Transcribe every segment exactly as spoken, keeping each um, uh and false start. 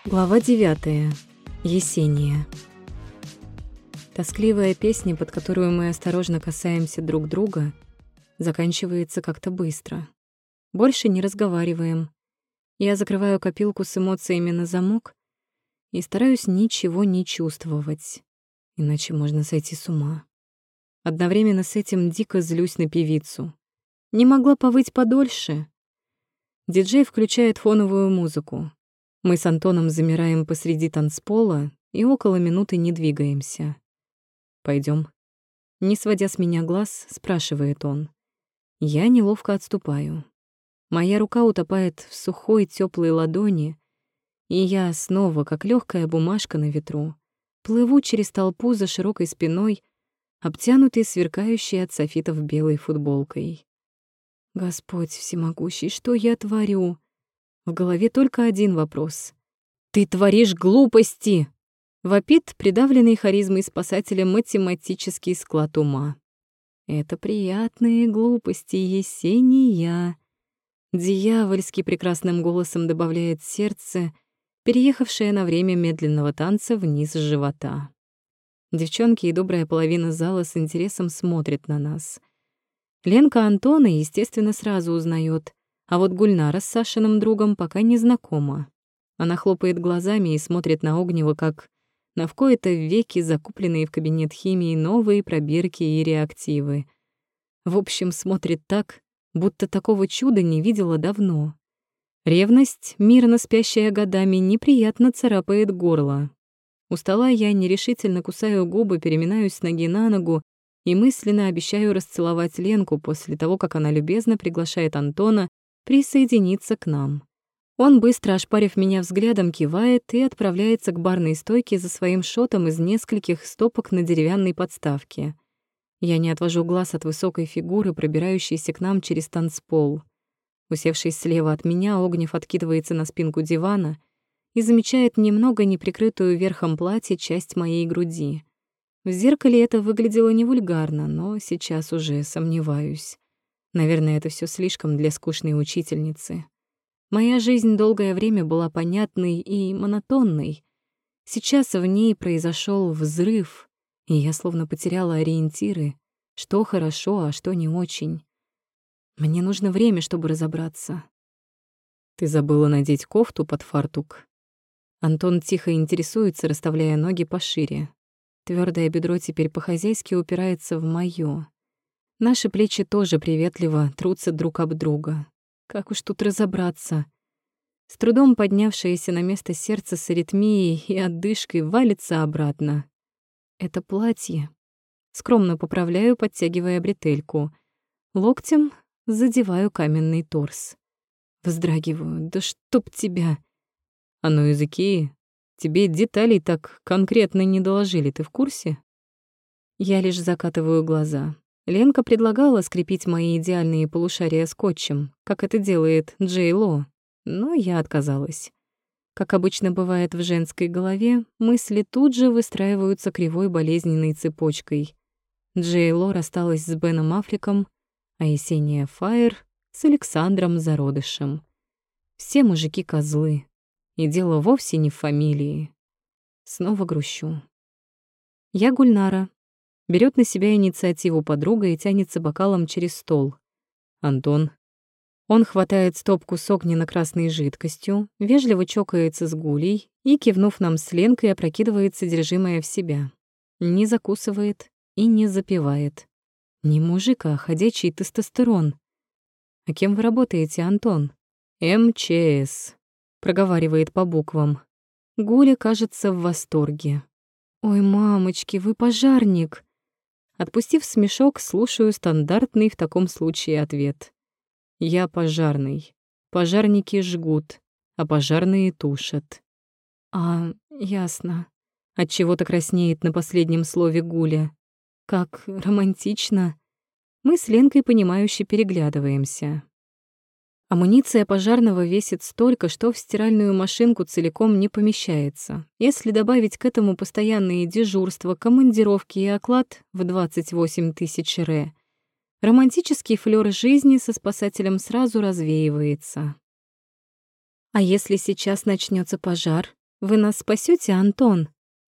Глава девятая. Есения. Тоскливая песня, под которую мы осторожно касаемся друг друга, заканчивается как-то быстро. Больше не разговариваем. Я закрываю копилку с эмоциями на замок и стараюсь ничего не чувствовать, иначе можно сойти с ума. Одновременно с этим дико злюсь на певицу. Не могла повыть подольше. Диджей включает фоновую музыку. Мы с Антоном замираем посреди танцпола и около минуты не двигаемся. Пойдем. Не сводя с меня глаз, спрашивает он. Я неловко отступаю. Моя рука утопает в сухой теплой ладони, и я снова, как легкая бумажка на ветру, плыву через толпу за широкой спиной, обтянутой сверкающей от софитов белой футболкой. Господь всемогущий, что я творю? В голове только один вопрос. «Ты творишь глупости!» — вопит придавленный харизмой спасателя математический склад ума. «Это приятные глупости, Есения!» Дьявольски прекрасным голосом добавляет сердце, переехавшее на время медленного танца вниз живота. Девчонки и добрая половина зала с интересом смотрят на нас. Ленка Антона, естественно, сразу узнает, а вот Гульнара с Сашиным другом пока не знакома. Она хлопает глазами и смотрит на Огнева, как на в кои-то веки закупленные в кабинет химии новые пробирки и реактивы. В общем, смотрит так, будто такого чуда не видела давно. Ревность, мирно спящая годами, неприятно царапает горло. У стола я нерешительно кусаю губы, переминаюсь с ноги на ногу и мысленно обещаю расцеловать Ленку после того, как она любезно приглашает Антона присоединиться к нам. Он, быстро ошпарив меня взглядом, кивает и отправляется к барной стойке за своим шотом из нескольких стопок на деревянной подставке. Я не отвожу глаз от высокой фигуры, пробирающейся к нам через танцпол. Усевшись слева от меня, Огнев откидывается на спинку дивана и замечает немного неприкрытую верхом платья часть моей груди. В зеркале это выглядело не вульгарно, но сейчас уже сомневаюсь. Наверное, это все слишком для скучной учительницы. Моя жизнь долгое время была понятной и монотонной. Сейчас в ней произошел взрыв, и я словно потеряла ориентиры, что хорошо, а что не очень. Мне нужно время, чтобы разобраться. Ты забыла надеть кофту под фартук. Антон тихо интересуется, расставляя ноги пошире. Твёрдое бедро теперь по-хозяйски упирается в моё. Наши плечи тоже приветливо трутся друг об друга. Как уж тут разобраться? С трудом поднявшееся на место сердце с аритмией и отдышкой валится обратно. Это платье. Скромно поправляю, подтягивая бретельку. Локтем задеваю каменный торс. Вздрагиваю. Да чтоб тебя! Оно из Икеи. Тебе деталей так конкретно не доложили, ты в курсе? Я лишь закатываю глаза. Ленка предлагала скрепить мои идеальные полушария скотчем, как это делает Джей Ло, но я отказалась. Как обычно бывает в женской голове, мысли тут же выстраиваются кривой болезненной цепочкой. Джей Ло рассталась с Беном Аффлеком, а Есения Файер — с Александром Зародышем. Все мужики — козлы, и дело вовсе не в фамилии. Снова грущу. Я Гульнара. Берет на себя инициативу подруга и тянется бокалом через стол. Антон. Он хватает стопку с огненно-красной жидкостью, вежливо чокается с Гулей и, кивнув нам с Ленкой, опрокидывает содержимое в себя. Не закусывает и не запивает. Не мужик, а ходячий тестостерон. А кем вы работаете, Антон? эм че эс. Проговаривает по буквам. Гуля, кажется, в восторге. Ой, мамочки, вы пожарник. Отпустив смешок, слушаю стандартный в таком случае ответ. Я пожарный. Пожарники жгут, а пожарные тушат. А, ясно. Отчего-то краснеет на последнем слове Гуля. Как романтично. Мы с Ленкой понимающе переглядываемся. Амуниция пожарного весит столько, что в стиральную машинку целиком не помещается. Если добавить к этому постоянные дежурства, командировки и оклад в двадцать восемь тысяч ре, романтический флёр жизни со спасателем сразу развеивается. А если сейчас начнется пожар? Вы нас спасете, Антон?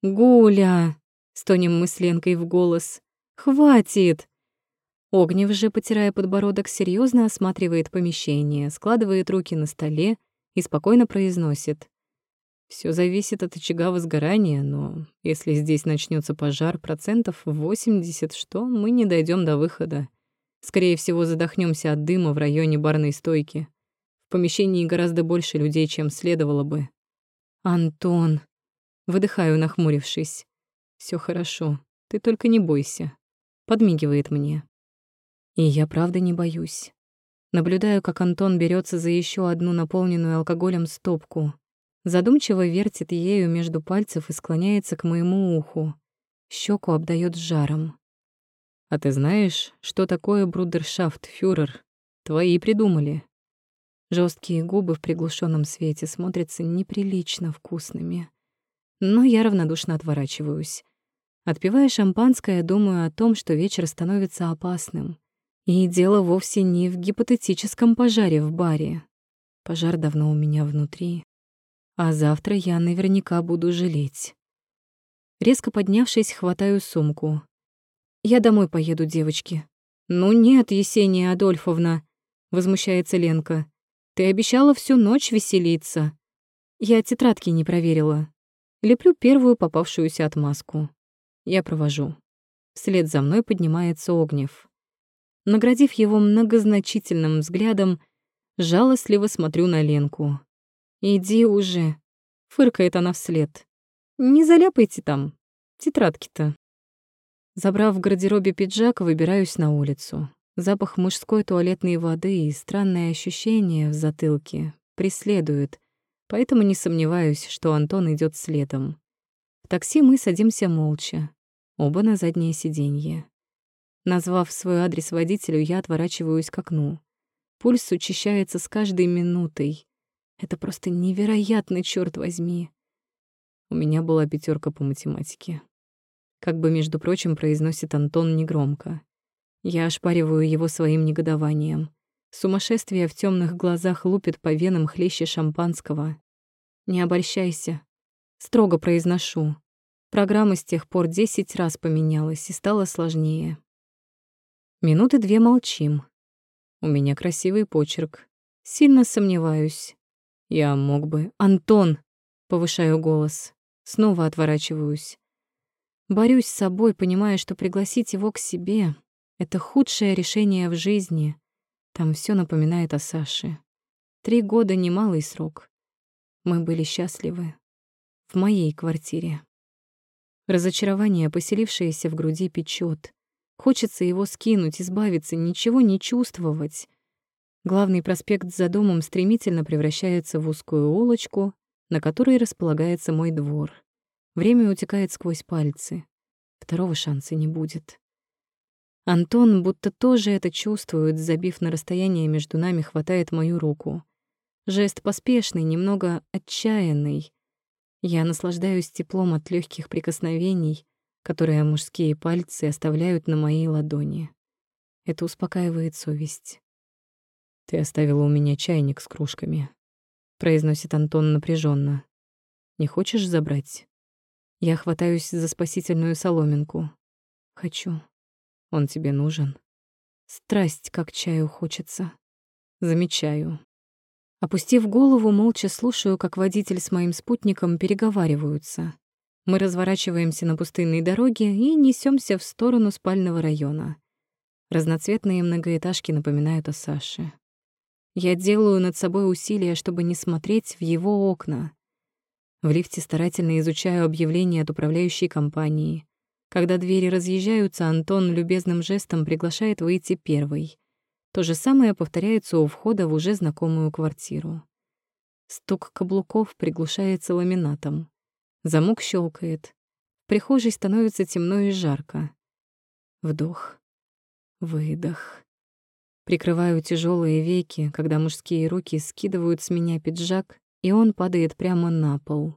Гуля!» — стонем мы с Ленкой в голос. «Хватит!» Огнев же, потирая подбородок, серьезно осматривает помещение, складывает руки на столе и спокойно произносит: «Все зависит от очага возгорания, но если здесь начнется пожар, процентов восемьдесят, что мы не дойдем до выхода. Скорее всего, задохнемся от дыма в районе барной стойки. В помещении гораздо больше людей, чем следовало бы». «Антон!» — выдыхаю, нахмурившись. Все хорошо, ты только не бойся», — подмигивает мне. И я правда не боюсь. Наблюдаю, как Антон берется за еще одну наполненную алкоголем стопку, задумчиво вертит ею между пальцев и склоняется к моему уху. Щеку обдает жаром. «А ты знаешь, что такое брудершафт, фюрер? Твои придумали». Жесткие губы в приглушенном свете смотрятся неприлично вкусными. Но я равнодушно отворачиваюсь. Отпивая шампанское, думаю о том, что вечер становится опасным. И дело вовсе не в гипотетическом пожаре в баре. Пожар давно у меня внутри. А завтра я наверняка буду жалеть. Резко поднявшись, хватаю сумку. «Я домой поеду, девочки». «Ну нет, Есения Адольфовна», — возмущается Ленка. «Ты обещала всю ночь веселиться». Я тетрадки не проверила. Леплю первую попавшуюся отмазку. Я провожу. Вслед за мной поднимается Огнев. Наградив его многозначительным взглядом, жалостливо смотрю на Ленку. «Иди уже», — фыркает она вслед. «Не заляпайте там, тетрадки-то». Забрав в гардеробе пиджак, выбираюсь на улицу. Запах мужской туалетной воды и странное ощущение в затылке преследуют, поэтому не сомневаюсь, что Антон идет следом. В такси мы садимся молча, оба на заднее сиденье. Назвав свой адрес водителю, я отворачиваюсь к окну. Пульс учащается с каждой минутой. Это просто невероятно, чёрт возьми. У меня была пятерка по математике. Как бы, между прочим, произносит Антон негромко. Я ошпариваю его своим негодованием. Сумасшествие в темных глазах лупит по венам хлеще шампанского. «Не обольщайся», — строго произношу. Программа с тех пор десять раз поменялась и стала сложнее. Минуты две молчим. У меня красивый почерк. Сильно сомневаюсь. Я мог бы... «Антон!» — повышаю голос. Снова отворачиваюсь. Борюсь с собой, понимая, что пригласить его к себе — это худшее решение в жизни. Там все напоминает о Саше. Три года — немалый срок. Мы были счастливы. В моей квартире. Разочарование, поселившееся в груди, печёт. Хочется его скинуть, избавиться, ничего не чувствовать. Главный проспект за домом стремительно превращается в узкую улочку, на которой располагается мой двор. Время утекает сквозь пальцы. Второго шанса не будет. Антон будто тоже это чувствует, забив на расстояние между нами, хватает мою руку. Жест поспешный, немного отчаянный. Я наслаждаюсь теплом от легких прикосновений, которые мужские пальцы оставляют на моей ладони. Это успокаивает совесть. «Ты оставила у меня чайник с кружками», — произносит Антон напряженно. «Не хочешь забрать?» Я хватаюсь за спасительную соломинку. «Хочу. Он тебе нужен?» Страсть, как чаю хочется. Замечаю. Опустив голову, молча слушаю, как водитель с моим спутником переговариваются. Мы разворачиваемся на пустынной дороге и несемся в сторону спального района. Разноцветные многоэтажки напоминают о Саше. Я делаю над собой усилия, чтобы не смотреть в его окна. В лифте старательно изучаю объявления от управляющей компании. Когда двери разъезжаются, Антон любезным жестом приглашает выйти первой. То же самое повторяется у входа в уже знакомую квартиру. Стук каблуков приглушается ламинатом. Замок щелкает. В прихожей становится темно и жарко. Вдох. Выдох. Прикрываю тяжелые веки, когда мужские руки скидывают с меня пиджак, и он падает прямо на пол.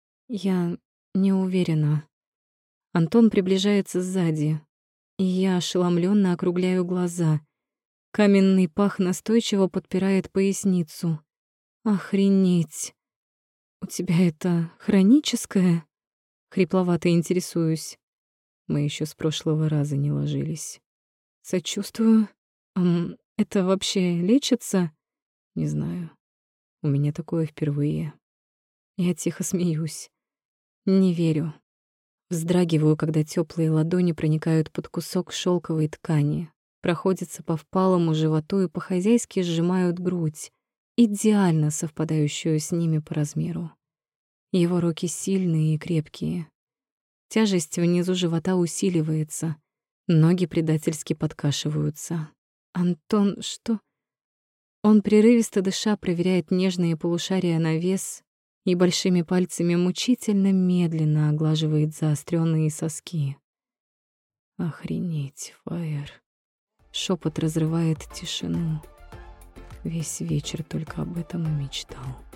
Я не уверена. Антон приближается сзади, и я ошеломленно округляю глаза. Каменный пах настойчиво подпирает поясницу. Охренеть. У тебя это хроническое?» Хрипловато интересуюсь. Мы еще с прошлого раза не ложились. Сочувствую. Ам, это вообще лечится? Не знаю. У меня такое впервые. Я тихо смеюсь. Не верю. Вздрагиваю, когда теплые ладони проникают под кусок шелковой ткани, проходятся по впалому животу и по-хозяйски сжимают грудь, идеально совпадающую с ними по размеру. Его руки сильные и крепкие. Тяжесть внизу живота усиливается, ноги предательски подкашиваются. Антон, что? Он, прерывисто дыша, проверяет нежные полушария на вес и большими пальцами мучительно медленно оглаживает заостренные соски. «Охренеть, Фаер!» Шепот разрывает тишину. Весь вечер только об этом и мечтал.